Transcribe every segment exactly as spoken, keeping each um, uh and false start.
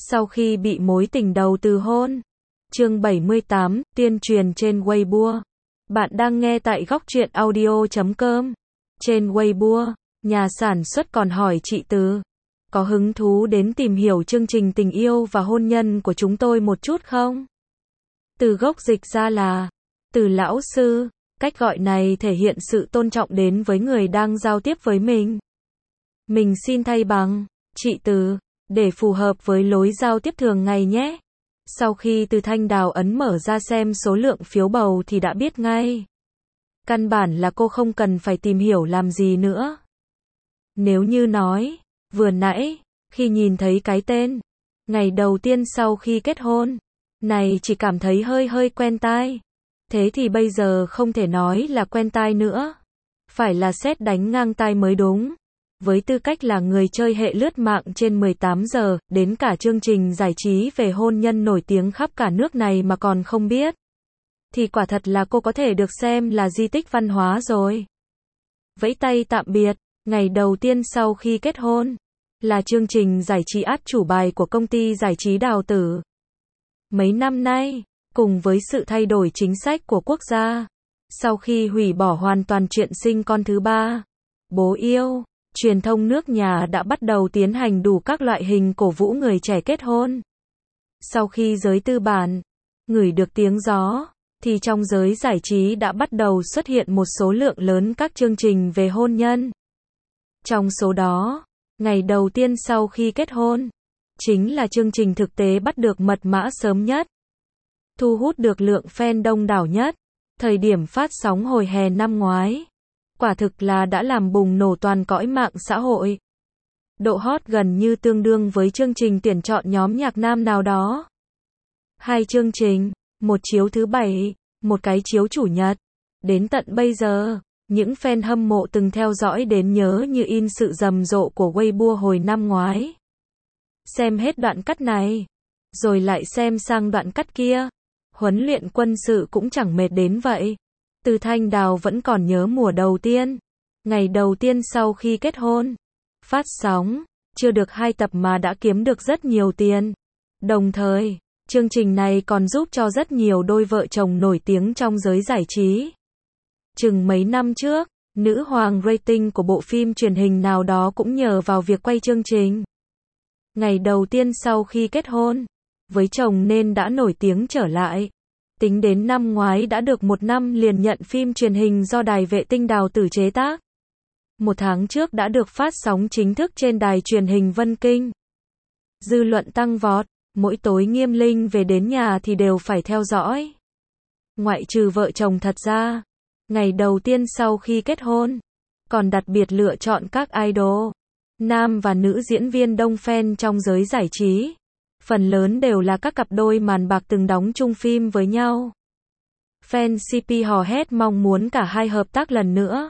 Sau khi bị mối tình đầu từ hôn. Chương bảy mươi tám, tuyên truyền trên Weibo. Bạn đang nghe tại góc truyện audio chấm com. Trên Weibo, nhà sản xuất còn hỏi chị Từ, có hứng thú đến tìm hiểu chương trình tình yêu và hôn nhân của chúng tôi một chút không? Từ gốc dịch ra là Từ lão sư, cách gọi này thể hiện sự tôn trọng đến với người đang giao tiếp với mình. Mình xin thay bằng chị Từ, để phù hợp với lối giao tiếp thường ngày nhé. Sau khi Từ Thanh Đào ấn mở ra xem số lượng phiếu bầu thì đã biết ngay. Căn bản là cô không cần phải tìm hiểu làm gì nữa. Nếu như nói, vừa nãy, khi nhìn thấy cái tên, ngày đầu tiên sau khi kết hôn, này chỉ cảm thấy hơi hơi quen tai. Thế thì bây giờ không thể nói là quen tai nữa. Phải là sét đánh ngang tai mới đúng. Với tư cách là người chơi hệ lướt mạng trên mười tám giờ, đến cả chương trình giải trí về hôn nhân nổi tiếng khắp cả nước này mà còn không biết, thì quả thật là cô có thể được xem là di tích văn hóa rồi. Vẫy tay tạm biệt, ngày đầu tiên sau khi kết hôn, là chương trình giải trí át chủ bài của công ty giải trí Đào Tử. Mấy năm nay, cùng với sự thay đổi chính sách của quốc gia, sau khi hủy bỏ hoàn toàn chuyện sinh con thứ ba, bố yêu, truyền thông nước nhà đã bắt đầu tiến hành đủ các loại hình cổ vũ người trẻ kết hôn. Sau khi giới tư bản ngửi được tiếng gió, thì trong giới giải trí đã bắt đầu xuất hiện một số lượng lớn các chương trình về hôn nhân. Trong số đó, ngày đầu tiên sau khi kết hôn, chính là chương trình thực tế bắt được mật mã sớm nhất, thu hút được lượng fan đông đảo nhất, thời điểm phát sóng hồi hè năm ngoái. Quả thực là đã làm bùng nổ toàn cõi mạng xã hội. Độ hot gần như tương đương với chương trình tuyển chọn nhóm nhạc nam nào đó. Hai chương trình, một chiếu thứ bảy, một cái chiếu chủ nhật. Đến tận bây giờ, những fan hâm mộ từng theo dõi đến nhớ như in sự rầm rộ của Weibo hồi năm ngoái. Xem hết đoạn cắt này, rồi lại xem sang đoạn cắt kia. Huấn luyện quân sự cũng chẳng mệt đến vậy. Từ Thanh Đào vẫn còn nhớ mùa đầu tiên, ngày đầu tiên sau khi kết hôn, phát sóng, chưa được hai tập mà đã kiếm được rất nhiều tiền. Đồng thời, chương trình này còn giúp cho rất nhiều đôi vợ chồng nổi tiếng trong giới giải trí. Chừng mấy năm trước, nữ hoàng rating của bộ phim truyền hình nào đó cũng nhờ vào việc quay chương trình. Ngày đầu tiên sau khi kết hôn, với chồng nên đã nổi tiếng trở lại. Tính đến năm ngoái đã được một năm liền nhận phim truyền hình do đài vệ tinh Đào Tử chế tác. Một tháng trước đã được phát sóng chính thức trên đài truyền hình Vân Kinh. Dư luận tăng vọt, mỗi tối Nghiêm Linh về đến nhà thì đều phải theo dõi. Ngoại trừ vợ chồng thật ra, ngày đầu tiên sau khi kết hôn, còn đặc biệt lựa chọn các idol, nam và nữ diễn viên đông fan trong giới giải trí. Phần lớn đều là các cặp đôi màn bạc từng đóng chung phim với nhau. Fan xê pê hò hét mong muốn cả hai hợp tác lần nữa.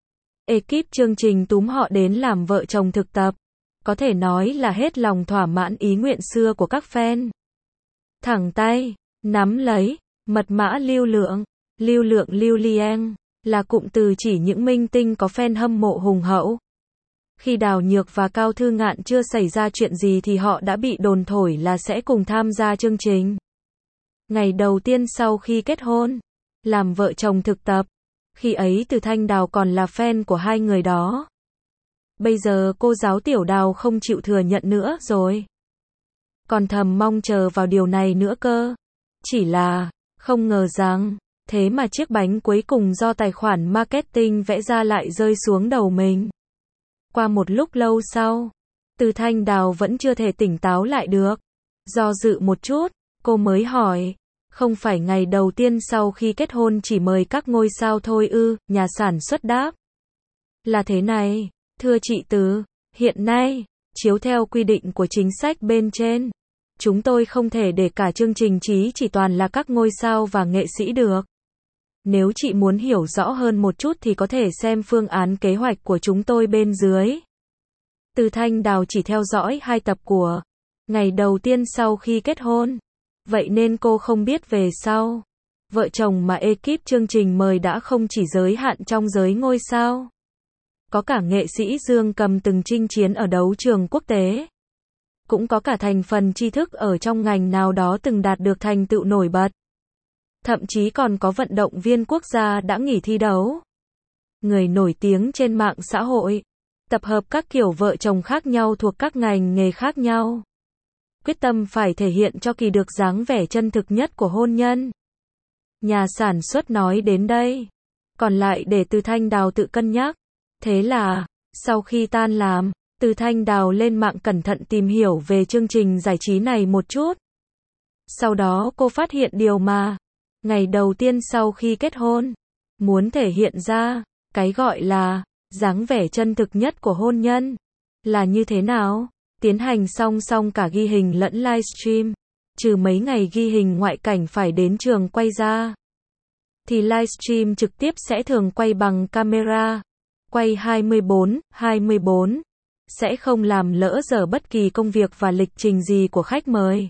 Ekip chương trình túm họ đến làm vợ chồng thực tập. Có thể nói là hết lòng thỏa mãn ý nguyện xưa của các fan. Thẳng tay, nắm lấy, mật mã lưu lượng, lưu lượng lưu liang, là cụm từ chỉ những minh tinh có fan hâm mộ hùng hậu. Khi Đào Nhược và Cao Thư Ngạn chưa xảy ra chuyện gì thì họ đã bị đồn thổi là sẽ cùng tham gia chương trình. Ngày đầu tiên sau khi kết hôn, làm vợ chồng thực tập, khi ấy Từ Thanh Đào còn là fan của hai người đó. Bây giờ cô giáo Tiểu Đào không chịu thừa nhận nữa rồi. Còn thầm mong chờ vào điều này nữa cơ. Chỉ là, không ngờ rằng, thế mà chiếc bánh cuối cùng do tài khoản marketing vẽ ra lại rơi xuống đầu mình. Qua một lúc lâu sau, Từ Thanh Đào vẫn chưa thể tỉnh táo lại được. Do dự một chút, cô mới hỏi, không phải ngày đầu tiên sau khi kết hôn chỉ mời các ngôi sao thôi ư? Nhà sản xuất đáp, là thế này, thưa chị Từ, hiện nay, chiếu theo quy định của chính sách bên trên, chúng tôi không thể để cả chương trình chí chỉ toàn là các ngôi sao và nghệ sĩ được. Nếu chị muốn hiểu rõ hơn một chút thì có thể xem phương án kế hoạch của chúng tôi bên dưới. Từ Thanh Đào chỉ theo dõi hai tập của ngày đầu tiên sau khi kết hôn. Vậy nên cô không biết về sau. Vợ chồng mà ekip chương trình mời đã không chỉ giới hạn trong giới ngôi sao. Có cả nghệ sĩ Dương Cầm từng chinh chiến ở đấu trường quốc tế. cũng có cả thành phần tri thức ở trong ngành nào đó từng đạt được thành tựu nổi bật. Thậm chí còn có vận động viên quốc gia đã nghỉ thi đấu. Người nổi tiếng trên mạng xã hội, tập hợp các kiểu vợ chồng khác nhau thuộc các ngành nghề khác nhau. Quyết tâm phải thể hiện cho kỳ được dáng vẻ chân thực nhất của hôn nhân. Nhà sản xuất nói đến đây, còn lại để Từ Thanh Đào tự cân nhắc. Thế là, sau khi tan làm, Từ Thanh Đào lên mạng cẩn thận tìm hiểu về chương trình giải trí này một chút. Sau đó cô phát hiện điều mà, ngày đầu tiên sau khi kết hôn, muốn thể hiện ra, cái gọi là, dáng vẻ chân thực nhất của hôn nhân, là như thế nào? Tiến hành song song cả ghi hình lẫn livestream, trừ mấy ngày ghi hình ngoại cảnh phải đến trường quay ra, thì livestream trực tiếp sẽ thường quay bằng camera, quay hai mươi bốn hai mươi bốn, sẽ không làm lỡ dở bất kỳ công việc và lịch trình gì của khách mời.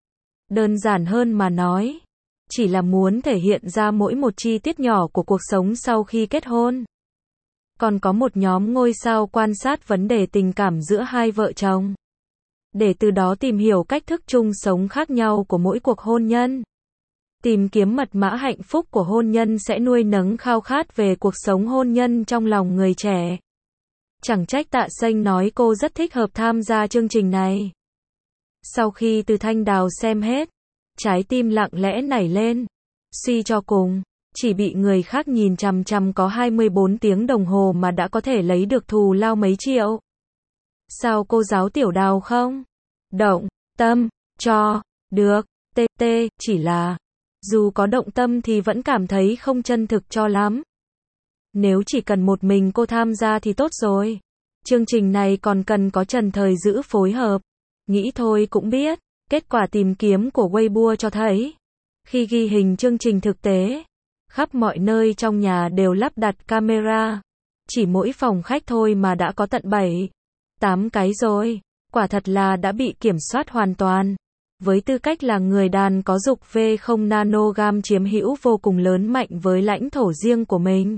Đơn giản hơn mà nói, chỉ là muốn thể hiện ra mỗi một chi tiết nhỏ của cuộc sống sau khi kết hôn. Còn có một nhóm ngôi sao quan sát vấn đề tình cảm giữa hai vợ chồng, để từ đó tìm hiểu cách thức chung sống khác nhau của mỗi cuộc hôn nhân. Tìm kiếm mật mã hạnh phúc của hôn nhân sẽ nuôi nấng khao khát về cuộc sống hôn nhân trong lòng người trẻ. Chẳng trách Tạ Sênh nói cô rất thích hợp tham gia chương trình này. Sau khi Từ Thanh Đào xem hết, trái tim lặng lẽ nảy lên. Suy cho cùng, chỉ bị người khác nhìn chằm chằm có hai mươi bốn tiếng đồng hồ mà đã có thể lấy được thù lao mấy triệu. Sao cô giáo Tiểu Đào không động tâm cho được? Tê tê, chỉ là, dù có động tâm thì vẫn cảm thấy không chân thực cho lắm. Nếu chỉ cần một mình cô tham gia thì tốt rồi. Chương trình này còn cần có Trần Thời Dữ phối hợp. Nghĩ thôi cũng biết, kết quả tìm kiếm của Weibo cho thấy, khi ghi hình chương trình thực tế, khắp mọi nơi trong nhà đều lắp đặt camera. Chỉ mỗi phòng khách thôi mà đã có tận bảy, tám cái rồi. Quả thật là đã bị kiểm soát hoàn toàn. Với tư cách là người đàn có dục vê không nanogam chiếm hữu vô cùng lớn mạnh với lãnh thổ riêng của mình,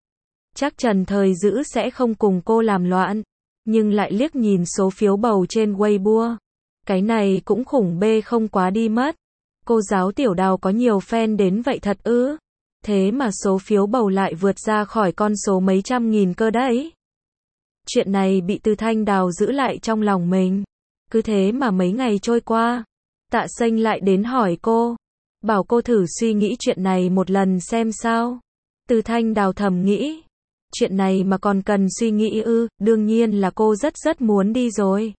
chắc Trần Thời Dữ sẽ không cùng cô làm loạn. Nhưng lại liếc nhìn số phiếu bầu trên Weibo. Cái này cũng khủng bê không quá đi mất. Cô giáo Tiểu Đào có nhiều fan đến vậy thật ư? Thế mà số phiếu bầu lại vượt ra khỏi con số mấy trăm nghìn cơ đấy. Chuyện này bị Từ Thanh Đào giữ lại trong lòng mình. Cứ thế mà mấy ngày trôi qua, Tạ Sênh lại đến hỏi cô, bảo cô thử suy nghĩ chuyện này một lần xem sao. Từ Thanh Đào thầm nghĩ, chuyện này mà còn cần suy nghĩ ư? Đương nhiên là cô rất rất muốn đi rồi.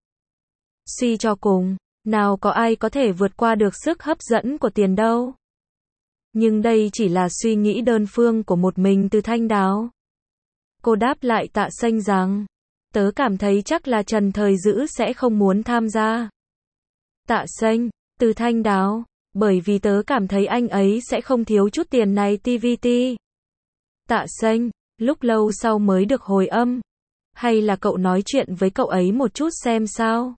Suy cho cùng, nào có ai có thể vượt qua được sức hấp dẫn của tiền đâu. Nhưng đây chỉ là suy nghĩ đơn phương của một mình Từ Thanh Đào. Cô đáp lại Tạ Sênh rằng, tớ cảm thấy chắc là Trần Thời Dữ sẽ không muốn tham gia. Tạ Sênh, Từ Thanh Đào, bởi vì tớ cảm thấy anh ấy sẽ không thiếu chút tiền này tê vê tê. Tạ Sênh, lúc lâu sau mới được hồi âm. Hay là cậu nói chuyện với cậu ấy một chút xem sao?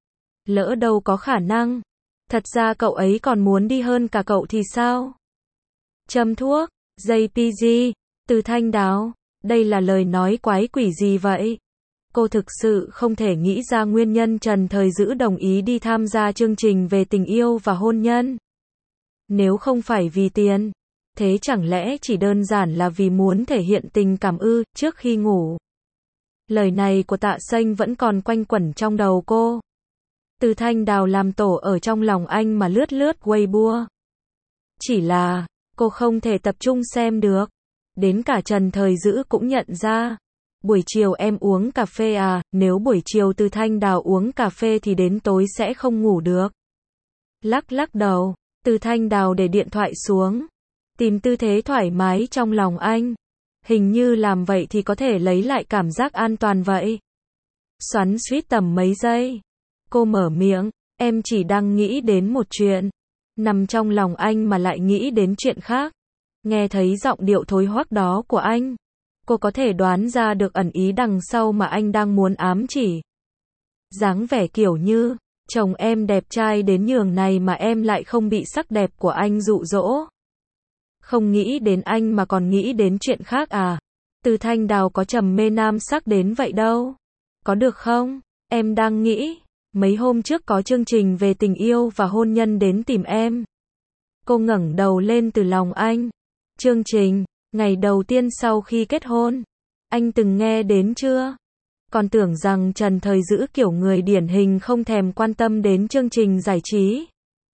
Lỡ đâu có khả năng. Thật ra cậu ấy còn muốn đi hơn cả cậu thì sao? Châm thuốc, gi pê giê, Từ Thanh Đào, đây là lời nói quái quỷ gì vậy? Cô thực sự không thể nghĩ ra nguyên nhân Trần Thời Dữ đồng ý đi tham gia chương trình về tình yêu và hôn nhân. Nếu không phải vì tiền, thế chẳng lẽ chỉ đơn giản là vì muốn thể hiện tình cảm ư, trước khi ngủ? Lời này của Tạ Sênh vẫn còn quanh quẩn trong đầu cô. Từ Thanh Đào làm tổ ở trong lòng anh mà lướt lướt Weibo. Chỉ là, cô không thể tập trung xem được. Đến cả Trần Thời Dữ cũng nhận ra. Buổi chiều em uống cà phê à, nếu buổi chiều Từ Thanh Đào uống cà phê thì đến tối sẽ không ngủ được. Lắc lắc đầu, Từ Thanh Đào để điện thoại xuống. Tìm tư thế thoải mái trong lòng anh. Hình như làm vậy thì có thể lấy lại cảm giác an toàn vậy. Xoắn xuýt tầm mấy giây. Cô mở miệng, em chỉ đang nghĩ đến một chuyện. Nằm trong lòng anh mà lại nghĩ đến chuyện khác. Nghe thấy giọng điệu thối hoắc đó của anh, cô có thể đoán ra được ẩn ý đằng sau mà anh đang muốn ám chỉ. Dáng vẻ kiểu như, chồng em đẹp trai đến nhường này mà em lại không bị sắc đẹp của anh dụ dỗ. Không nghĩ đến anh mà còn nghĩ đến chuyện khác à? Từ Thanh Đào có trầm mê nam sắc đến vậy đâu. Có được không? Em đang nghĩ, mấy hôm trước có chương trình về tình yêu và hôn nhân đến tìm em. Cô ngẩng đầu lên từ lòng anh. Chương trình, ngày đầu tiên sau khi kết hôn. Anh từng nghe đến chưa? Còn tưởng rằng Trần Thời Dữ kiểu người điển hình không thèm quan tâm đến chương trình giải trí.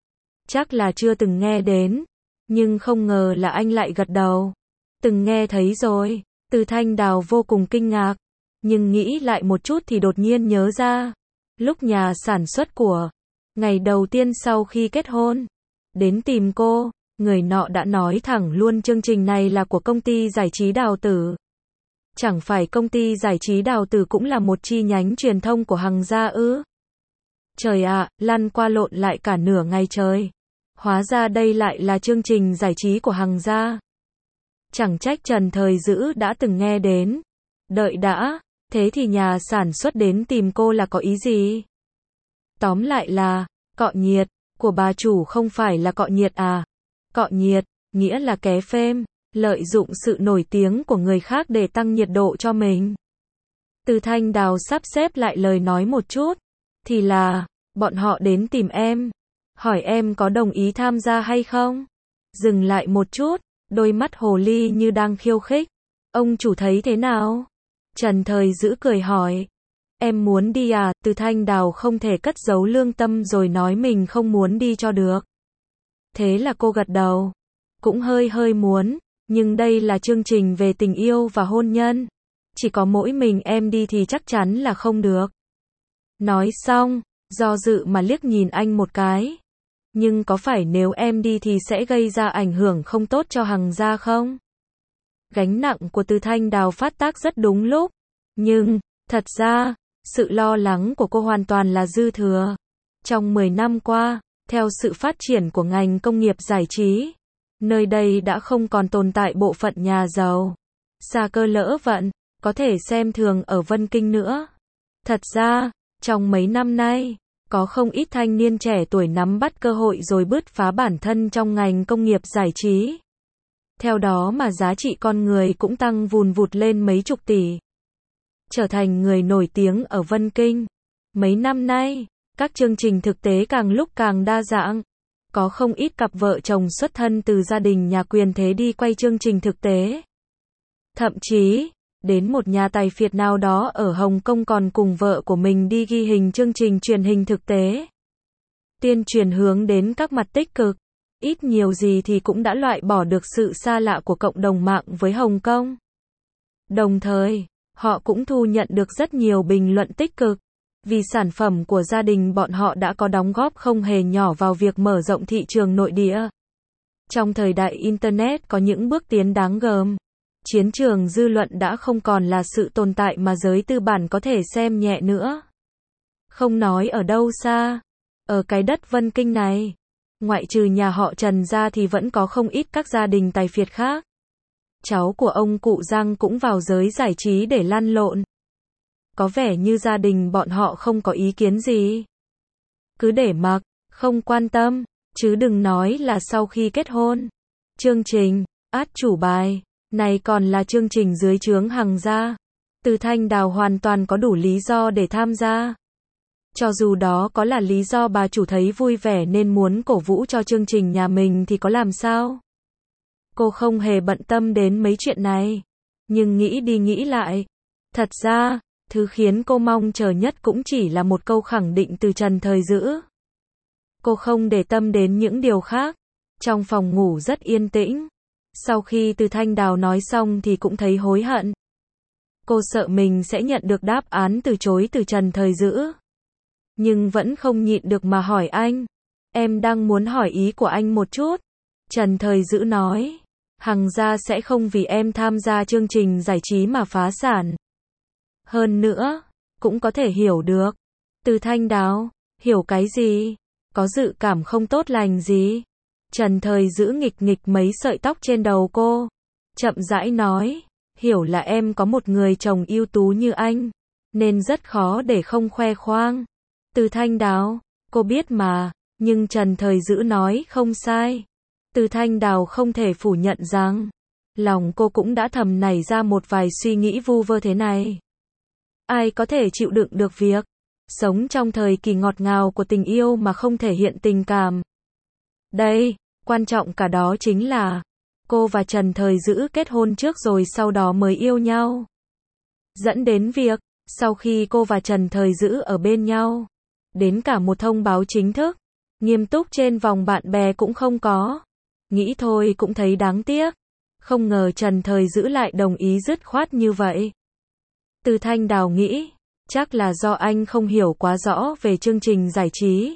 Chắc là chưa từng nghe đến. Nhưng không ngờ là anh lại gật đầu. Từng nghe thấy rồi. Từ Thanh Đào vô cùng kinh ngạc. Nhưng nghĩ lại một chút thì đột nhiên nhớ ra. Lúc nhà sản xuất của ngày đầu tiên sau khi kết hôn đến tìm cô, người nọ đã nói thẳng luôn chương trình này là của công ty giải trí Đào Tử. Chẳng phải công ty giải trí Đào Tử cũng là một chi nhánh truyền thông của Hằng gia ư? Trời ạ, lăn qua lộn lại cả nửa ngày trời. Hóa ra đây lại là chương trình giải trí của Hằng gia. Chẳng trách Trần Thời Dữ đã từng nghe đến. Đợi đã, thế thì nhà sản xuất đến tìm cô là có ý gì? Tóm lại là, cọ nhiệt, của bà chủ không phải là cọ nhiệt à? Cọ nhiệt, nghĩa là ké phêm, lợi dụng sự nổi tiếng của người khác để tăng nhiệt độ cho mình. Từ Thanh Đào sắp xếp lại lời nói một chút, thì là, bọn họ đến tìm em, hỏi em có đồng ý tham gia hay không? Dừng lại một chút, đôi mắt hồ ly như đang khiêu khích. Ông chủ thấy thế nào? Trần Thời Dữ cười hỏi. Em muốn đi à? Từ Thanh Đào không thể cất giấu lương tâm rồi nói mình không muốn đi cho được. Thế là cô gật đầu. Cũng hơi hơi muốn, nhưng đây là chương trình về tình yêu và hôn nhân. Chỉ có mỗi mình em đi thì chắc chắn là không được. Nói xong, do dự mà liếc nhìn anh một cái. Nhưng có phải nếu em đi thì sẽ gây ra ảnh hưởng không tốt cho Hằng gia không? Gánh nặng của Từ Thanh Đào phát tác rất đúng lúc. Nhưng, thật ra, sự lo lắng của cô hoàn toàn là dư thừa. Trong mười năm qua, theo sự phát triển của ngành công nghiệp giải trí, nơi đây đã không còn tồn tại bộ phận nhà giàu, xa cơ lỡ vận, có thể xem thường ở Vân Kinh nữa. Thật ra, trong mấy năm nay, có không ít thanh niên trẻ tuổi nắm bắt cơ hội rồi bứt phá bản thân trong ngành công nghiệp giải trí. Theo đó mà giá trị con người cũng tăng vùn vụt lên mấy chục tỷ. Trở thành người nổi tiếng ở Vân Kinh. Mấy năm nay, các chương trình thực tế càng lúc càng đa dạng. Có không ít cặp vợ chồng xuất thân từ gia đình nhà quyền thế đi quay chương trình thực tế. Thậm chí, đến một nhà tài phiệt nào đó ở Hồng Kông còn cùng vợ của mình đi ghi hình chương trình truyền hình thực tế. Tuyên truyền hướng đến các mặt tích cực. Ít nhiều gì thì cũng đã loại bỏ được sự xa lạ của cộng đồng mạng với Hồng Kông. Đồng thời, họ cũng thu nhận được rất nhiều bình luận tích cực, vì sản phẩm của gia đình bọn họ đã có đóng góp không hề nhỏ vào việc mở rộng thị trường nội địa. Trong thời đại Internet có những bước tiến đáng gờm, chiến trường dư luận đã không còn là sự tồn tại mà giới tư bản có thể xem nhẹ nữa. Không nói ở đâu xa, ở cái đất Vân Kinh này, ngoại trừ nhà họ Trần ra thì vẫn có không ít các gia đình tài phiệt khác. Cháu của ông cụ Giang cũng vào giới giải trí để lăn lộn. Có vẻ như gia đình bọn họ không có ý kiến gì. Cứ để mặc, không quan tâm, chứ đừng nói là sau khi kết hôn. Chương trình, át chủ bài, này còn là chương trình dưới trướng Hằng gia. Từ Thanh Đào hoàn toàn có đủ lý do để tham gia. Cho dù đó có là lý do bà chủ thấy vui vẻ nên muốn cổ vũ cho chương trình nhà mình thì có làm sao? Cô không hề bận tâm đến mấy chuyện này. Nhưng nghĩ đi nghĩ lại. Thật ra, thứ khiến cô mong chờ nhất cũng chỉ là một câu khẳng định từ Trần Thời Dữ. Cô không để tâm đến những điều khác. Trong phòng ngủ rất yên tĩnh. Sau khi Từ Thanh Đào nói xong thì cũng thấy hối hận. Cô sợ mình sẽ nhận được đáp án từ chối từ Trần Thời Dữ. Nhưng vẫn không nhịn được mà hỏi anh. Em đang muốn hỏi ý của anh một chút. Trần Thời Dữ nói. Hằng gia sẽ không vì em tham gia chương trình giải trí mà phá sản. Hơn nữa, cũng có thể hiểu được. Từ Thanh Đào, hiểu cái gì? Có dự cảm không tốt lành gì? Trần Thời Dữ nghịch nghịch mấy sợi tóc trên đầu cô. Chậm rãi nói. Hiểu là em có một người chồng ưu tú như anh. Nên rất khó để không khoe khoang. Từ Thanh Đào, cô biết mà. Nhưng Trần Thời Dữ nói không sai. Từ Thanh Đào không thể phủ nhận rằng, lòng cô cũng đã thầm nảy ra một vài suy nghĩ vu vơ thế này. Ai có thể chịu đựng được việc sống trong thời kỳ ngọt ngào của tình yêu mà không thể hiện tình cảm. Đây, quan trọng cả đó chính là, cô và Trần Thời Dữ kết hôn trước rồi sau đó mới yêu nhau. Dẫn đến việc, sau khi cô và Trần Thời Dữ ở bên nhau, đến cả một thông báo chính thức, nghiêm túc trên vòng bạn bè cũng không có. Nghĩ thôi cũng thấy đáng tiếc. Không ngờ Trần Thời Dữ lại đồng ý dứt khoát như vậy. Từ Thanh Đào nghĩ, chắc là do anh không hiểu quá rõ về chương trình giải trí.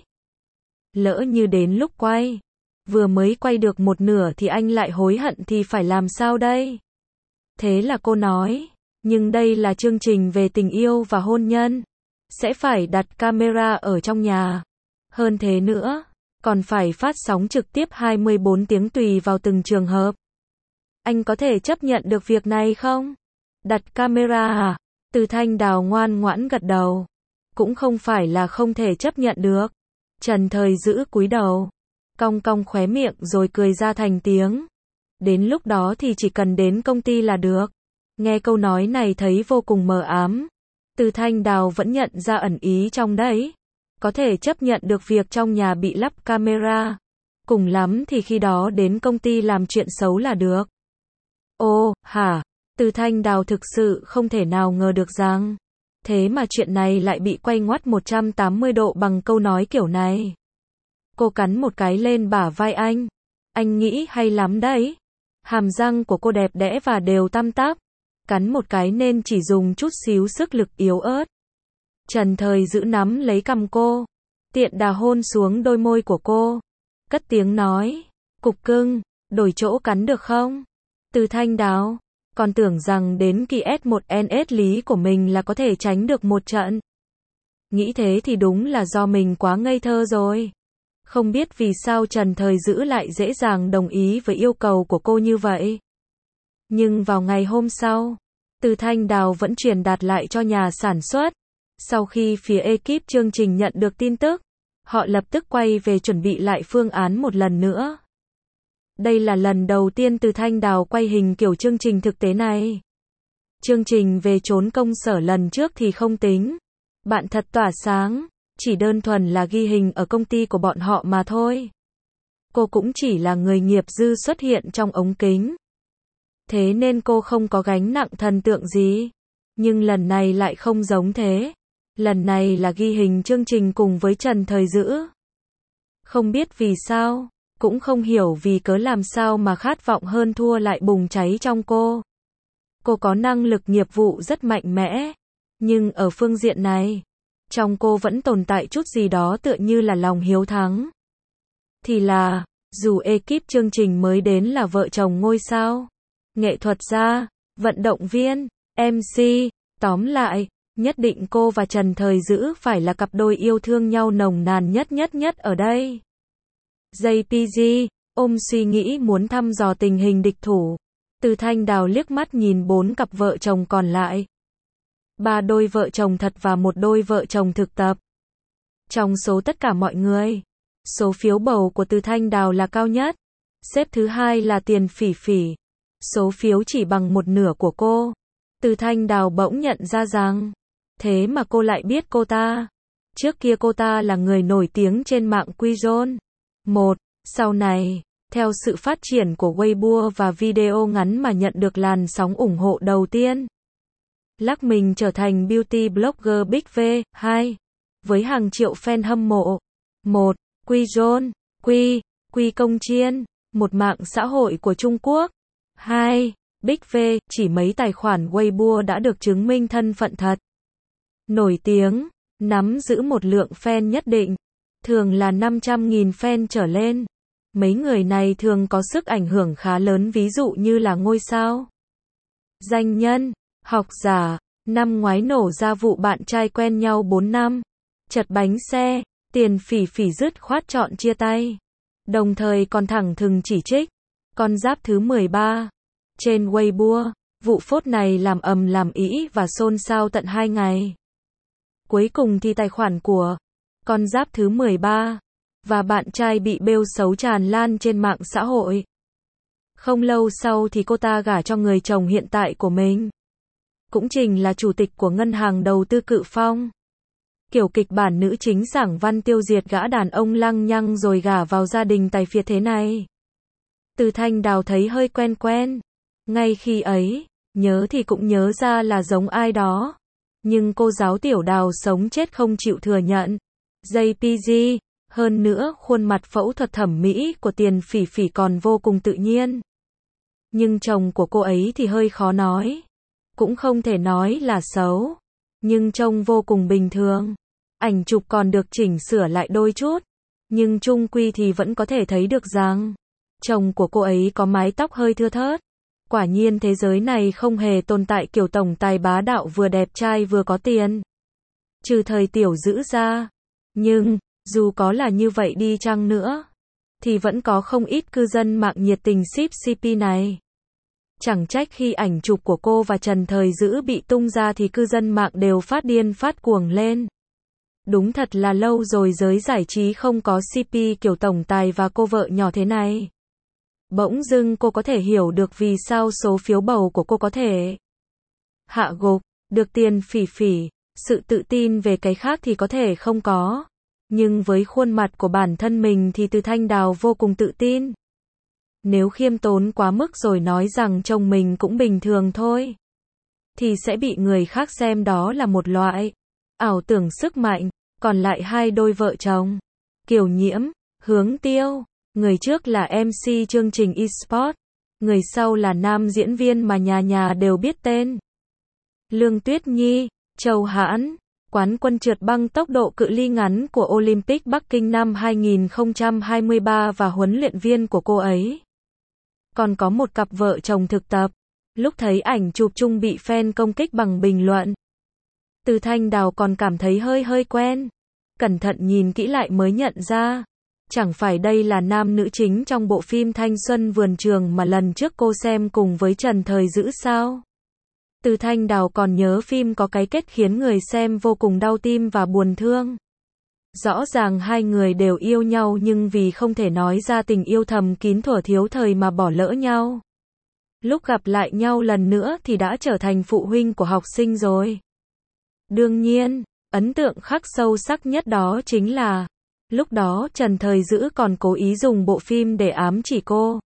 Lỡ như đến lúc quay, vừa mới quay được một nửa thì anh lại hối hận thì phải làm sao đây? Thế là cô nói, nhưng đây là chương trình về tình yêu và hôn nhân, sẽ phải đặt camera ở trong nhà. Hơn thế nữa, còn phải phát sóng trực tiếp hai mươi bốn tiếng tùy vào từng trường hợp. Anh có thể chấp nhận được việc này không? Đặt camera à? Từ Thanh Đào ngoan ngoãn gật đầu. Cũng không phải là không thể chấp nhận được. Trần Thời Dữ cúi đầu, cong cong khóe miệng rồi cười ra thành tiếng. Đến lúc đó thì chỉ cần đến công ty là được. Nghe câu nói này thấy vô cùng mờ ám. Từ Thanh Đào vẫn nhận ra ẩn ý trong đấy. Có thể chấp nhận được việc trong nhà bị lắp camera. Cùng lắm thì khi đó đến công ty làm chuyện xấu là được. Ô, hả? Từ Thanh Đào thực sự không thể nào ngờ được rằng, thế mà chuyện này lại bị quay ngoắt một trăm tám mươi độ bằng câu nói kiểu này. Cô cắn một cái lên bả vai anh. Anh nghĩ hay lắm đấy. Hàm răng của cô đẹp đẽ và đều tăm tắp. Cắn một cái nên chỉ dùng chút xíu sức lực yếu ớt. Trần Thời Dữ nắm lấy cằm cô, tiện đà hôn xuống đôi môi của cô. Cất tiếng nói, cục cưng, đổi chỗ cắn được không? Từ Thanh Đào, còn tưởng rằng đến kỳ S một N S lý của mình là có thể tránh được một trận. Nghĩ thế thì đúng là do mình quá ngây thơ rồi. Không biết vì sao Trần Thời Dữ lại dễ dàng đồng ý với yêu cầu của cô như vậy. Nhưng vào ngày hôm sau, Từ Thanh Đào vẫn truyền đạt lại cho nhà sản xuất. Sau khi phía ekip chương trình nhận được tin tức, họ lập tức quay về chuẩn bị lại phương án một lần nữa. Đây là lần đầu tiên Từ Thanh Đào quay hình kiểu chương trình thực tế này. Chương trình về trốn công sở lần trước thì không tính. Bạn thật tỏa sáng, chỉ đơn thuần là ghi hình ở công ty của bọn họ mà thôi. Cô cũng chỉ là người nghiệp dư xuất hiện trong ống kính. Thế nên cô không có gánh nặng thần tượng gì. Nhưng lần này lại không giống thế. Lần này là ghi hình chương trình cùng với Trần Thời Dữ. Không biết vì sao, cũng không hiểu vì cớ làm sao mà khát vọng hơn thua lại bùng cháy trong cô. Cô có năng lực nghiệp vụ rất mạnh mẽ, nhưng ở phương diện này, trong cô vẫn tồn tại chút gì đó tựa như là lòng hiếu thắng. Thì là, dù ekip chương trình mới đến là vợ chồng ngôi sao, nghệ thuật gia, vận động viên, em xê, tóm lại, nhất định cô và Trần Thời Dữ phải là cặp đôi yêu thương nhau nồng nàn nhất nhất nhất ở đây. gi pê giê, ôm suy nghĩ muốn thăm dò tình hình địch thủ. Từ Thanh Đào liếc mắt nhìn bốn cặp vợ chồng còn lại. Ba đôi vợ chồng thật và một đôi vợ chồng thực tập. Trong số tất cả mọi người, số phiếu bầu của Từ Thanh Đào là cao nhất. Xếp thứ hai là Tiền Phỉ Phỉ. Số phiếu chỉ bằng một nửa của cô. Từ Thanh Đào bỗng nhận ra rằng, thế mà cô lại biết cô ta. Trước kia cô ta là người nổi tiếng trên mạng Quizon. Một, sau này, theo sự phát triển của Weibo và video ngắn mà nhận được làn sóng ủng hộ đầu tiên. Lắc mình trở thành beauty blogger Big V. Hai, với hàng triệu fan hâm mộ. Một, Quizon, Quy, Quy Công Chiên, một mạng xã hội của Trung Quốc. Hai, Big V, chỉ mấy tài khoản Weibo đã được chứng minh thân phận thật. Nổi tiếng, nắm giữ một lượng fan nhất định, thường là năm trăm nghìn fan trở lên. Mấy người này thường có sức ảnh hưởng khá lớn, ví dụ như là ngôi sao, danh nhân, học giả. Năm ngoái nổ ra vụ bạn trai quen nhau bốn năm, chật bánh xe, Tiền Phỉ Phỉ dứt khoát chọn chia tay. Đồng thời còn thẳng thừng chỉ trích con giáp thứ mười ba. Trên Weibo, vụ phốt này làm ầm làm ĩ và xôn xao tận hai ngày. Cuối cùng thì tài khoản của con giáp thứ mười ba và bạn trai bị bêu xấu tràn lan trên mạng xã hội. Không lâu sau thì cô ta gả cho người chồng hiện tại của mình, cũng chính là chủ tịch của ngân hàng đầu tư Cự Phong. Kiểu kịch bản nữ chính giảng văn tiêu diệt gã đàn ông lăng nhăng rồi gả vào gia đình tài phiệt thế này. Từ Thanh Đào thấy hơi quen quen. Ngay khi ấy, nhớ thì cũng nhớ ra là giống ai đó. Nhưng cô giáo Tiểu Đào sống chết không chịu thừa nhận. gi pê giê, hơn nữa khuôn mặt phẫu thuật thẩm mỹ của Tiền Phỉ Phỉ còn vô cùng tự nhiên. Nhưng chồng của cô ấy thì hơi khó nói. Cũng không thể nói là xấu. Nhưng trông vô cùng bình thường. Ảnh chụp còn được chỉnh sửa lại đôi chút. Nhưng chung quy thì vẫn có thể thấy được rằng chồng của cô ấy có mái tóc hơi thưa thớt. Quả nhiên thế giới này không hề tồn tại kiểu tổng tài bá đạo vừa đẹp trai vừa có tiền. Trừ thời Tiểu Dữ ra. Nhưng, dù có là như vậy đi chăng nữa, thì vẫn có không ít cư dân mạng nhiệt tình ship xê pê này. Chẳng trách khi ảnh chụp của cô và Trần Thời Dữ bị tung ra thì cư dân mạng đều phát điên phát cuồng lên. Đúng thật là lâu rồi giới giải trí không có xê pê kiểu tổng tài và cô vợ nhỏ thế này. Bỗng dưng cô có thể hiểu được vì sao số phiếu bầu của cô có thể hạ gục được Tiền Phỉ Phỉ. Sự tự tin về cái khác thì có thể không có. Nhưng với khuôn mặt của bản thân mình thì Từ Thanh Đào vô cùng tự tin. Nếu khiêm tốn quá mức rồi nói rằng chồng mình cũng bình thường thôi, thì sẽ bị người khác xem đó là một loại ảo tưởng sức mạnh. Còn lại hai đôi vợ chồng, Kiều Nhiễm, Hướng Tiêu, người trước là em xê chương trình eSport, người sau là nam diễn viên mà nhà nhà đều biết tên. Lương Tuyết Nhi, Châu Hãn, quán quân trượt băng tốc độ cự ly ngắn của Olympic Bắc Kinh năm hai không hai ba và huấn luyện viên của cô ấy. Còn có một cặp vợ chồng thực tập. Lúc thấy ảnh chụp chung bị fan công kích bằng bình luận, Từ Thanh Đào còn cảm thấy hơi hơi quen. Cẩn thận nhìn kỹ lại mới nhận ra, chẳng phải đây là nam nữ chính trong bộ phim Thanh Xuân Vườn Trường mà lần trước cô xem cùng với Trần Thời Dữ sao? Từ Thanh Đào còn nhớ phim có cái kết khiến người xem vô cùng đau tim và buồn thương. Rõ ràng hai người đều yêu nhau nhưng vì không thể nói ra tình yêu thầm kín thuở thiếu thời mà bỏ lỡ nhau. Lúc gặp lại nhau lần nữa thì đã trở thành phụ huynh của học sinh rồi. Đương nhiên, ấn tượng khắc sâu sắc nhất đó chính là, lúc đó Trần Thời Dữ còn cố ý dùng bộ phim để ám chỉ cô.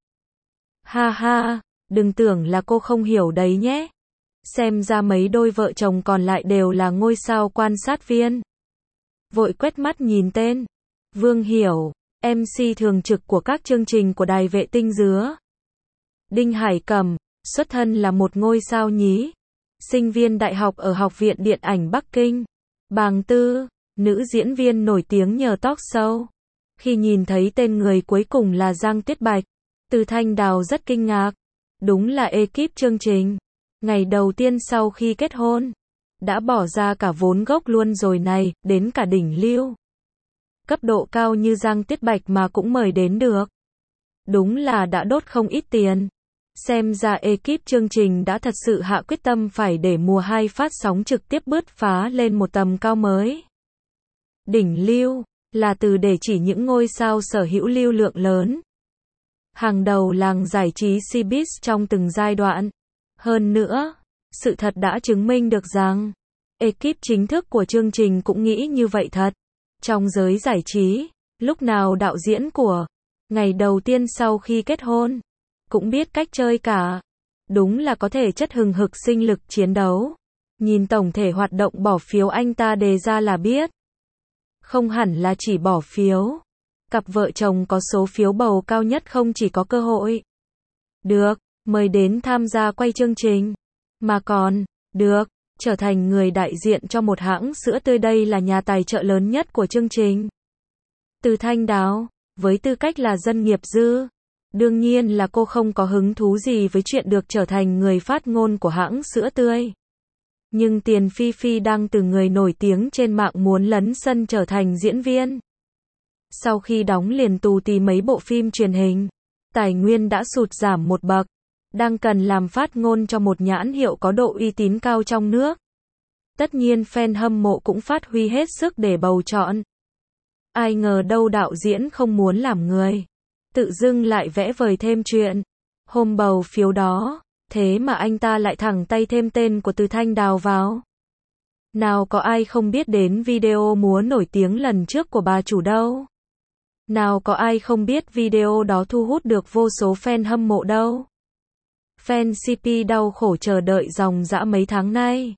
Ha ha, đừng tưởng là cô không hiểu đấy nhé. Xem ra mấy đôi vợ chồng còn lại đều là ngôi sao quan sát viên. Vội quét mắt nhìn tên. Vương Hiểu, em xê thường trực của các chương trình của đài vệ tinh dứa. Đinh Hải Cẩm, xuất thân là một ngôi sao nhí. Sinh viên đại học ở Học viện Điện ảnh Bắc Kinh. Bàng Tư, nữ diễn viên nổi tiếng nhờ talk show. Khi nhìn thấy tên người cuối cùng là Giang Tuyết Bạch, Từ Thanh Đào rất kinh ngạc. Đúng là ekip chương trình. Ngày đầu tiên sau khi kết hôn, đã bỏ ra cả vốn gốc luôn rồi này, đến cả đỉnh lưu. Cấp độ cao như Giang Tuyết Bạch mà cũng mời đến được. Đúng là đã đốt không ít tiền. Xem ra ekip chương trình đã thật sự hạ quyết tâm phải để mùa hai phát sóng trực tiếp bứt phá lên một tầm cao mới. Đỉnh lưu là từ để chỉ những ngôi sao sở hữu lưu lượng lớn. Hàng đầu làng giải trí showbiz trong từng giai đoạn. Hơn nữa, sự thật đã chứng minh được rằng, ekip chính thức của chương trình cũng nghĩ như vậy thật. Trong giới giải trí, lúc nào đạo diễn của ngày đầu tiên sau khi kết hôn cũng biết cách chơi cả. Đúng là có thể chất hừng hực sinh lực chiến đấu. Nhìn tổng thể hoạt động bỏ phiếu anh ta đề ra là biết. Không hẳn là chỉ bỏ phiếu. Cặp vợ chồng có số phiếu bầu cao nhất không chỉ có cơ hội được mời đến tham gia quay chương trình, mà còn được trở thành người đại diện cho một hãng sữa tươi, đây là nhà tài trợ lớn nhất của chương trình. Từ Thanh Đào, với tư cách là dân nghiệp dư, đương nhiên là cô không có hứng thú gì với chuyện được trở thành người phát ngôn của hãng sữa tươi. Nhưng Tiền Phi Phi đang từ người nổi tiếng trên mạng muốn lấn sân trở thành diễn viên. Sau khi đóng liền tù tì mấy bộ phim truyền hình, tài nguyên đã sụt giảm một bậc, đang cần làm phát ngôn cho một nhãn hiệu có độ uy tín cao trong nước. Tất nhiên fan hâm mộ cũng phát huy hết sức để bầu chọn. Ai ngờ đâu đạo diễn không muốn làm người, tự dưng lại vẽ vời thêm chuyện. Hôm bầu phiếu đó, thế mà anh ta lại thẳng tay thêm tên của Từ Thanh Đào vào. Nào có ai không biết đến video múa nổi tiếng lần trước của bà chủ đâu. Nào có ai không biết video đó thu hút được vô số fan hâm mộ đâu. Fan xê pê đau khổ chờ đợi dòng dã mấy tháng nay.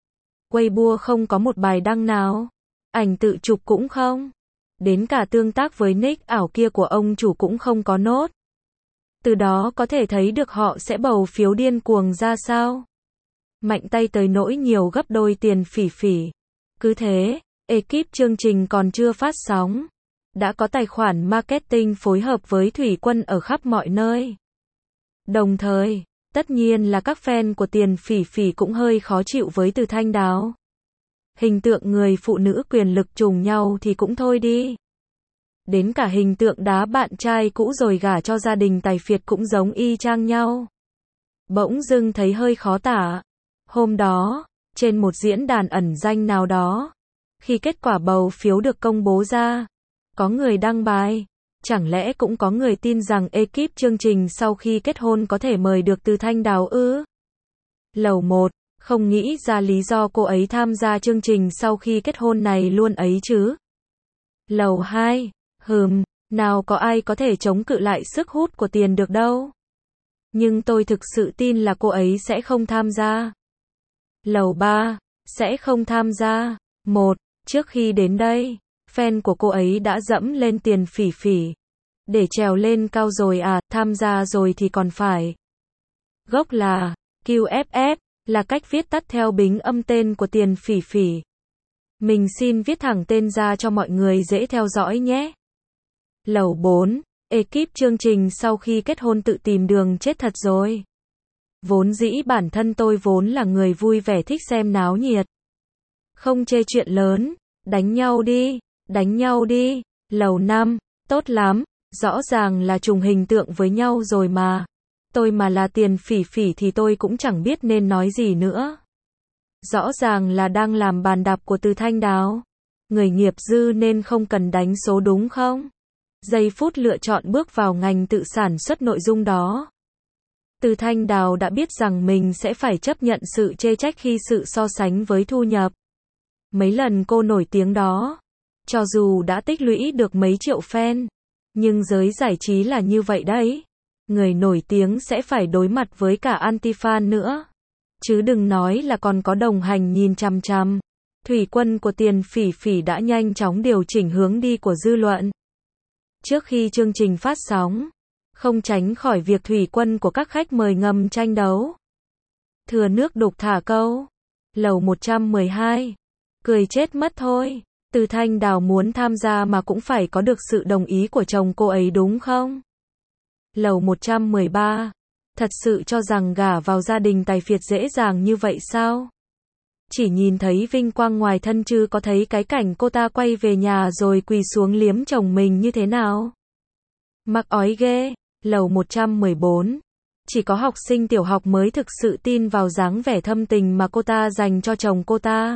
Weibo không có một bài đăng nào. Ảnh tự chụp cũng không. Đến cả tương tác với nick ảo kia của ông chủ cũng không có nốt. Từ đó có thể thấy được họ sẽ bầu phiếu điên cuồng ra sao. Mạnh tay tới nỗi nhiều gấp đôi tiền phỉ phỉ. Cứ thế, ekip chương trình còn chưa phát sóng. Đã có tài khoản marketing phối hợp với Thủy Quân ở khắp mọi nơi. Đồng thời, tất nhiên là các fan của tiền phỉ phỉ cũng hơi khó chịu với Từ Thanh Đào. Hình tượng người phụ nữ quyền lực trùng nhau thì cũng thôi đi. Đến cả hình tượng đá bạn trai cũ rồi gả cho gia đình tài phiệt cũng giống y chang nhau. Bỗng dưng thấy hơi khó tả. Hôm đó, trên một diễn đàn ẩn danh nào đó, khi kết quả bầu phiếu được công bố ra, có người đăng bài, chẳng lẽ cũng có người tin rằng ekip chương trình sau khi kết hôn có thể mời được Từ Thanh Đào ư? Lầu một, không nghĩ ra lý do cô ấy tham gia chương trình sau khi kết hôn này luôn ấy chứ. Lầu hai, hừm, nào có ai có thể chống cự lại sức hút của tiền được đâu. Nhưng tôi thực sự tin là cô ấy sẽ không tham gia. Lầu ba, sẽ không tham gia. Một, trước khi đến đây, fan của cô ấy đã dẫm lên tiền phỉ phỉ. Để trèo lên cao rồi à, tham gia rồi thì còn phải. Gốc là, quy ép ép, là cách viết tắt theo bính âm tên của tiền phỉ phỉ. Mình xin viết thẳng tên ra cho mọi người dễ theo dõi nhé. Lầu bốn, ekip chương trình sau khi kết hôn tự tìm đường chết thật rồi. Vốn dĩ bản thân tôi vốn là người vui vẻ thích xem náo nhiệt. Không chê chuyện lớn, đánh nhau đi, đánh nhau đi. Lầu năm, tốt lắm, rõ ràng là trùng hình tượng với nhau rồi mà. Tôi mà là tiền phỉ phỉ thì tôi cũng chẳng biết nên nói gì nữa. Rõ ràng là đang làm bàn đạp của Từ Thanh Đào. Người nghiệp dư nên không cần đánh số đúng không? Giây phút lựa chọn bước vào ngành tự sản xuất nội dung đó. Từ Thanh Đào đã biết rằng mình sẽ phải chấp nhận sự chê trách khi sự so sánh với thu nhập. Mấy lần cô nổi tiếng đó, cho dù đã tích lũy được mấy triệu fan, nhưng giới giải trí là như vậy đấy. Người nổi tiếng sẽ phải đối mặt với cả anti-fan nữa. Chứ đừng nói là còn có đồng hành nhìn chằm chằm. Thủy Quân của tiền phỉ phỉ đã nhanh chóng điều chỉnh hướng đi của dư luận. Trước khi chương trình phát sóng, không tránh khỏi việc Thủy Quân của các khách mời ngầm tranh đấu. Thừa nước đục thả câu. Lầu một trăm mười hai. Cười chết mất thôi. Từ Thanh Đào muốn tham gia mà cũng phải có được sự đồng ý của chồng cô ấy đúng không? Lầu một trăm mười ba. Thật sự cho rằng gả vào gia đình tài phiệt dễ dàng như vậy sao? Chỉ nhìn thấy vinh quang ngoài thân chứ có thấy cái cảnh cô ta quay về nhà rồi quỳ xuống liếm chồng mình như thế nào? Mắc ói ghê. Lầu một trăm mười bốn. Chỉ có học sinh tiểu học mới thực sự tin vào dáng vẻ thâm tình mà cô ta dành cho chồng cô ta.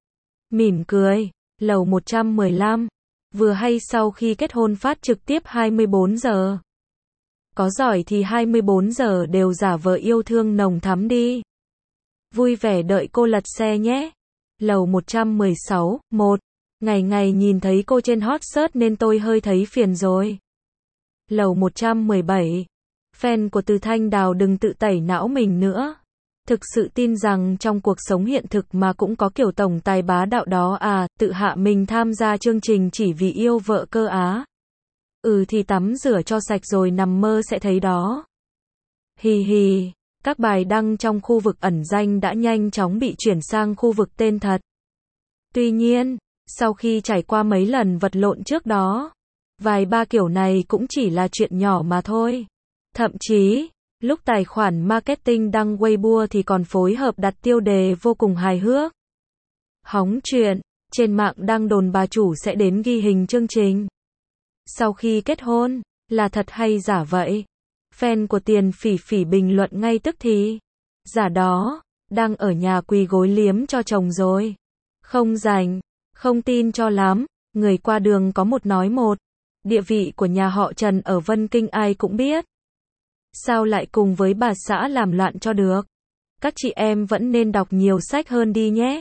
Mỉm cười. Lầu một trăm mười lăm. Vừa hay sau khi kết hôn phát trực tiếp hai mươi bốn giờ. Có giỏi thì hai mươi bốn giờ đều giả vờ yêu thương nồng thắm đi. Vui vẻ đợi cô lật xe nhé. Lầu một trăm mười sáu. Một. Ngày ngày nhìn thấy cô trên hot search nên tôi hơi thấy phiền rồi. Lầu một trăm mười bảy. Fan của Từ Thanh Đào đừng tự tẩy não mình nữa. Thực sự tin rằng trong cuộc sống hiện thực mà cũng có kiểu tổng tài bá đạo đó à, tự hạ mình tham gia chương trình chỉ vì yêu vợ cơ á. Ừ thì tắm rửa cho sạch rồi nằm mơ sẽ thấy đó. Hì hì, các bài đăng trong khu vực ẩn danh đã nhanh chóng bị chuyển sang khu vực tên thật. Tuy nhiên, sau khi trải qua mấy lần vật lộn trước đó, vài ba kiểu này cũng chỉ là chuyện nhỏ mà thôi. Thậm chí, lúc tài khoản marketing đăng Weibo thì còn phối hợp đặt tiêu đề vô cùng hài hước. Hóng chuyện, trên mạng đăng đồn bà chủ sẽ đến ghi hình chương trình. Sau khi kết hôn, là thật hay giả vậy? Fan của tiền phỉ phỉ bình luận ngay tức thì. Giả đó, đang ở nhà quỳ gối liếm cho chồng rồi. Không rành, không tin cho lắm, người qua đường có một nói một. Địa vị của nhà họ Trần ở Vân Kinh ai cũng biết. Sao lại cùng với bà xã làm loạn cho được? Các chị em vẫn nên đọc nhiều sách hơn đi nhé.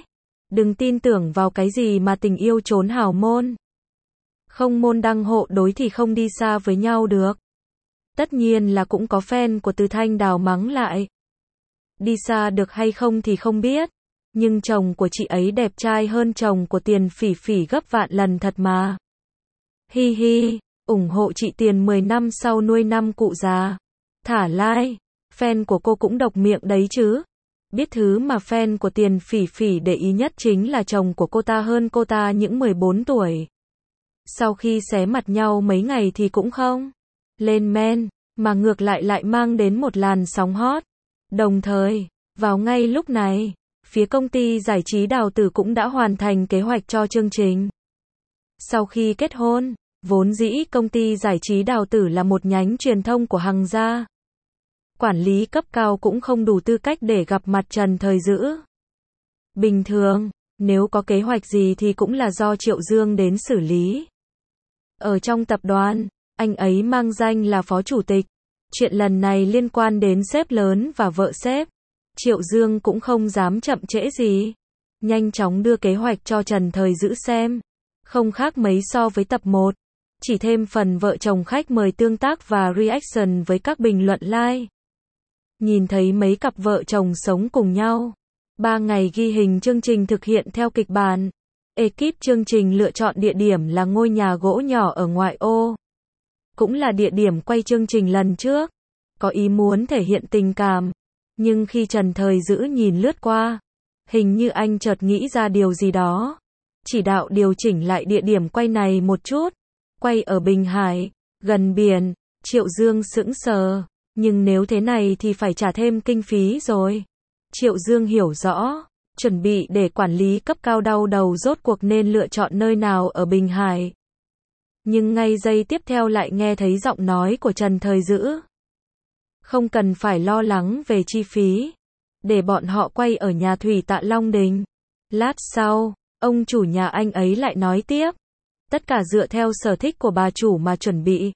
Đừng tin tưởng vào cái gì mà tình yêu trốn hào môn. Không môn đăng hộ đối thì không đi xa với nhau được. Tất nhiên là cũng có fan của Từ Thanh Đào mắng lại. Đi xa được hay không thì không biết. Nhưng chồng của chị ấy đẹp trai hơn chồng của Tiền Phỉ Phỉ gấp vạn lần thật mà. Hi hi, ủng hộ chị Tiền mười năm sau nuôi năm cụ già. Thả like, fan của cô cũng độc miệng đấy chứ. Biết thứ mà fan của Tiền Phỉ Phỉ để ý nhất chính là chồng của cô ta hơn cô ta những mười bốn tuổi. Sau khi xé mặt nhau mấy ngày thì cũng không lên men, mà ngược lại lại mang đến một làn sóng hot. Đồng thời, vào ngay lúc này, phía công ty giải trí Đào Tử cũng đã hoàn thành kế hoạch cho chương trình. Sau khi kết hôn, vốn dĩ công ty giải trí Đào Tử là một nhánh truyền thông của Hằng gia. Quản lý cấp cao cũng không đủ tư cách để gặp mặt Trần Thời Dữ. Bình thường, nếu có kế hoạch gì thì cũng là do Triệu Dương đến xử lý. Ở trong tập đoàn, anh ấy mang danh là phó chủ tịch. Chuyện lần này liên quan đến sếp lớn và vợ sếp. Triệu Dương cũng không dám chậm trễ gì. Nhanh chóng đưa kế hoạch cho Trần Thời Dữ xem. Không khác mấy so với tập một. Chỉ thêm phần vợ chồng khách mời tương tác và reaction với các bình luận like. Nhìn thấy mấy cặp vợ chồng sống cùng nhau. Ba ngày ghi hình chương trình thực hiện theo kịch bản. Ekip chương trình lựa chọn địa điểm là ngôi nhà gỗ nhỏ ở ngoại ô. Cũng là địa điểm quay chương trình lần trước. Có ý muốn thể hiện tình cảm. Nhưng khi Trần Thời Dữ nhìn lướt qua, hình như anh chợt nghĩ ra điều gì đó. Chỉ đạo điều chỉnh lại địa điểm quay này một chút. Quay ở Bình Hải, gần biển. Triệu Dương sững sờ. Nhưng nếu thế này thì phải trả thêm kinh phí rồi. Triệu Dương hiểu rõ. Chuẩn bị để quản lý cấp cao đau đầu rốt cuộc nên lựa chọn nơi nào ở Bình Hải. Nhưng ngay giây tiếp theo lại nghe thấy giọng nói của Trần Thời Dữ. Không cần phải lo lắng về chi phí. Để bọn họ quay ở nhà thủy tạ Long Đình. Lát sau, ông chủ nhà anh ấy lại nói tiếp. Tất cả dựa theo sở thích của bà chủ mà chuẩn bị.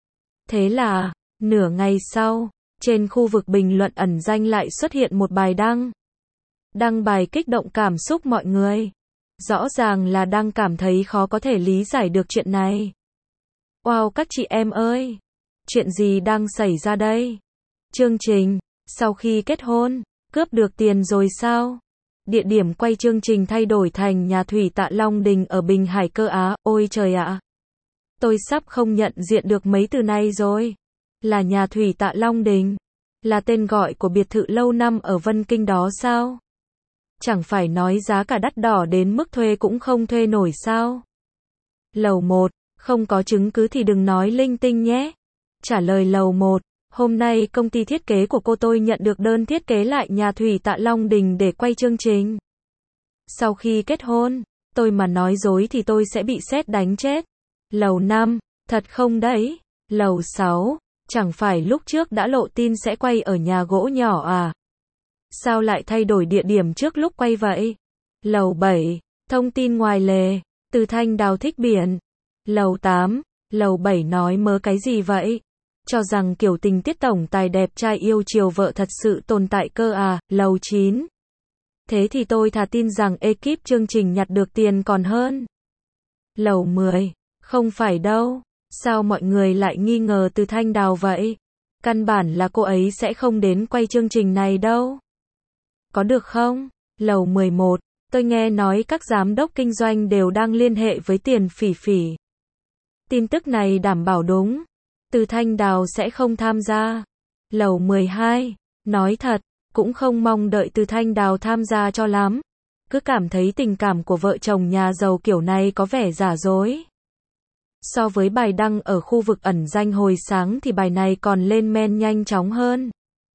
Thế là, nửa ngày sau, trên khu vực bình luận ẩn danh lại xuất hiện một bài đăng. Đăng bài kích động cảm xúc mọi người. Rõ ràng là đang cảm thấy khó có thể lý giải được chuyện này. Wow các chị em ơi! Chuyện gì đang xảy ra đây? Chương trình, sau khi kết hôn, cướp được tiền rồi sao? Địa điểm quay chương trình thay đổi thành nhà thủy tạ Long Đình ở Bình Hải cơ á, ôi trời ạ! Tôi sắp không nhận diện được mấy từ này rồi. Là nhà thủy tạ Long Đình. Là tên gọi của biệt thự lâu năm ở Vân Kinh đó sao? Chẳng phải nói giá cả đắt đỏ đến mức thuê cũng không thuê nổi sao? Lầu một, không có chứng cứ thì đừng nói linh tinh nhé. Trả lời lầu một, hôm nay công ty thiết kế của cô tôi nhận được đơn thiết kế lại nhà thủy tạ Long Đình để quay chương trình. Sau khi kết hôn, tôi mà nói dối thì tôi sẽ bị sét đánh chết. Lầu năm, thật không đấy? Lầu sáu, chẳng phải lúc trước đã lộ tin sẽ quay ở nhà gỗ nhỏ à? Sao lại thay đổi địa điểm trước lúc quay vậy? Lầu bảy, thông tin ngoài lề, Từ Thanh Đào thích biển. Lầu tám, lầu bảy nói mớ cái gì vậy? Cho rằng kiểu tình tiết tổng tài đẹp trai yêu chiều vợ thật sự tồn tại cơ à? Lầu chín. Thế thì tôi thà tin rằng ekip chương trình nhặt được tiền còn hơn. Lầu mười, không phải đâu. Sao mọi người lại nghi ngờ Từ Thanh Đào vậy? Căn bản là cô ấy sẽ không đến quay chương trình này đâu. Có được không? Lầu mười một, tôi nghe nói các giám đốc kinh doanh đều đang liên hệ với Tiền Phỉ Phỉ. Tin tức này đảm bảo đúng. Từ Thanh Đào sẽ không tham gia. Lầu mười hai, nói thật, cũng không mong đợi Từ Thanh Đào tham gia cho lắm. Cứ cảm thấy tình cảm của vợ chồng nhà giàu kiểu này có vẻ giả dối. So với bài đăng ở khu vực ẩn danh hồi sáng thì bài này còn lên men nhanh chóng hơn.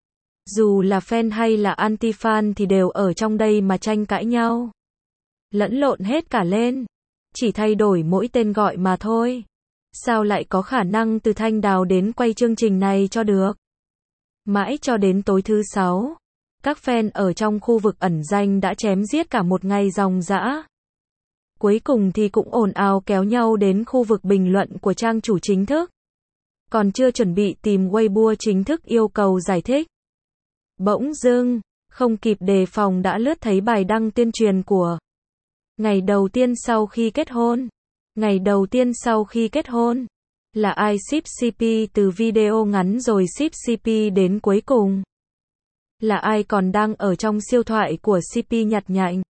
Dù là fan hay là anti-fan thì đều ở trong đây mà tranh cãi nhau. Lẫn lộn hết cả lên. Chỉ thay đổi mỗi tên gọi mà thôi. Sao lại có khả năng Từ Thanh Đào đến quay chương trình này cho được? Mãi cho đến tối thứ sáu, các fan ở trong khu vực ẩn danh đã chém giết cả một ngày ròng rã. Cuối cùng thì cũng ồn ào kéo nhau đến khu vực bình luận của trang chủ chính thức. Còn chưa chuẩn bị tìm Weibo chính thức yêu cầu giải thích. Bỗng dưng, không kịp đề phòng đã lướt thấy bài đăng tuyên truyền của Ngày đầu tiên sau khi kết hôn. Ngày đầu tiên sau khi kết hôn. Là ai ship xê pê từ video ngắn rồi ship xê pê đến cuối cùng? Là ai còn đang ở trong siêu thoại của xê pê nhặt nhạnh?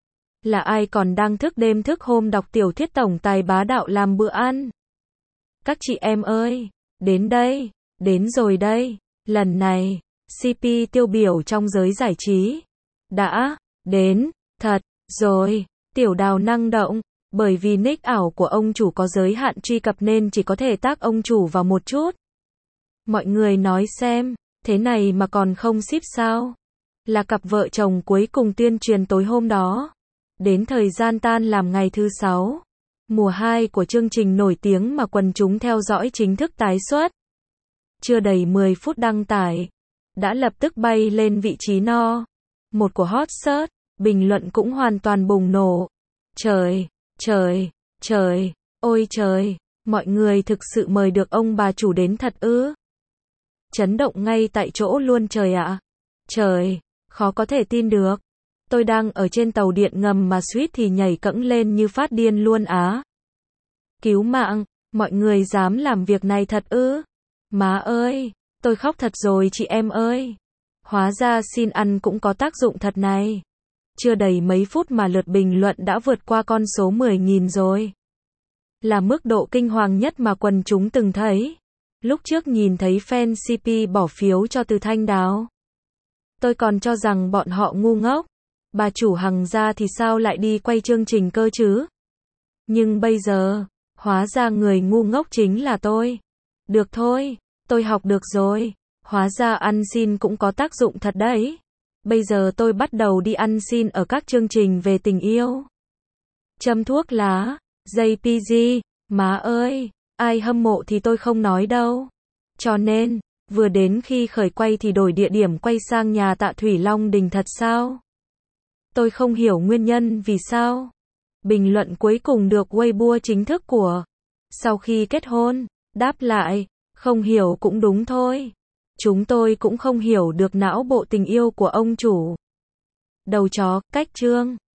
Là ai còn đang thức đêm thức hôm đọc tiểu thuyết tổng tài bá đạo làm bữa ăn? Các chị em ơi, đến đây, đến rồi đây, lần này, xê pê tiêu biểu trong giới giải trí. Đã, đến, thật, rồi, tiểu đào năng động, bởi vì nick ảo của ông chủ có giới hạn truy cập nên chỉ có thể tag ông chủ vào một chút. Mọi người nói xem, thế này mà còn không ship sao? Là cặp vợ chồng cuối cùng tuyên truyền tối hôm đó. Đến thời gian tan làm ngày thứ sáu. Mùa hai của chương trình nổi tiếng mà quần chúng theo dõi chính thức tái xuất. Chưa đầy mười phút đăng tải. Đã lập tức bay lên vị trí no. Một của hot search, bình luận cũng hoàn toàn bùng nổ. Trời, trời, trời, ôi trời, mọi người thực sự mời được ông bà chủ đến thật ư? Chấn động ngay tại chỗ luôn trời ạ. Trời, khó có thể tin được. Tôi đang ở trên tàu điện ngầm mà suýt thì nhảy cẫng lên như phát điên luôn á. Cứu mạng, mọi người dám làm việc này thật ư? Má ơi, tôi khóc thật rồi chị em ơi. Hóa ra xin ăn cũng có tác dụng thật này. Chưa đầy mấy phút mà lượt bình luận đã vượt qua con số mười nghìn rồi. Là mức độ kinh hoàng nhất mà quần chúng từng thấy. Lúc trước nhìn thấy fan xê pê bỏ phiếu cho Từ Thanh Đào. Tôi còn cho rằng bọn họ ngu ngốc. Bà chủ Hằng ra thì sao lại đi quay chương trình cơ chứ? Nhưng bây giờ, hóa ra người ngu ngốc chính là tôi. Được thôi, tôi học được rồi. Hóa ra ăn xin cũng có tác dụng thật đấy. Bây giờ tôi bắt đầu đi ăn xin ở các chương trình về tình yêu. Châm thuốc lá, gi pê giê, má ơi, ai hâm mộ thì tôi không nói đâu. Cho nên, vừa đến khi khởi quay thì đổi địa điểm quay sang nhà Tạ Thủy Long Đình thật sao? Tôi không hiểu nguyên nhân vì sao. Bình luận cuối cùng được Weibo chính thức của sau khi kết hôn, đáp lại, không hiểu cũng đúng thôi. Chúng tôi cũng không hiểu được não bộ tình yêu của ông chủ. Đầu chó, cách chương.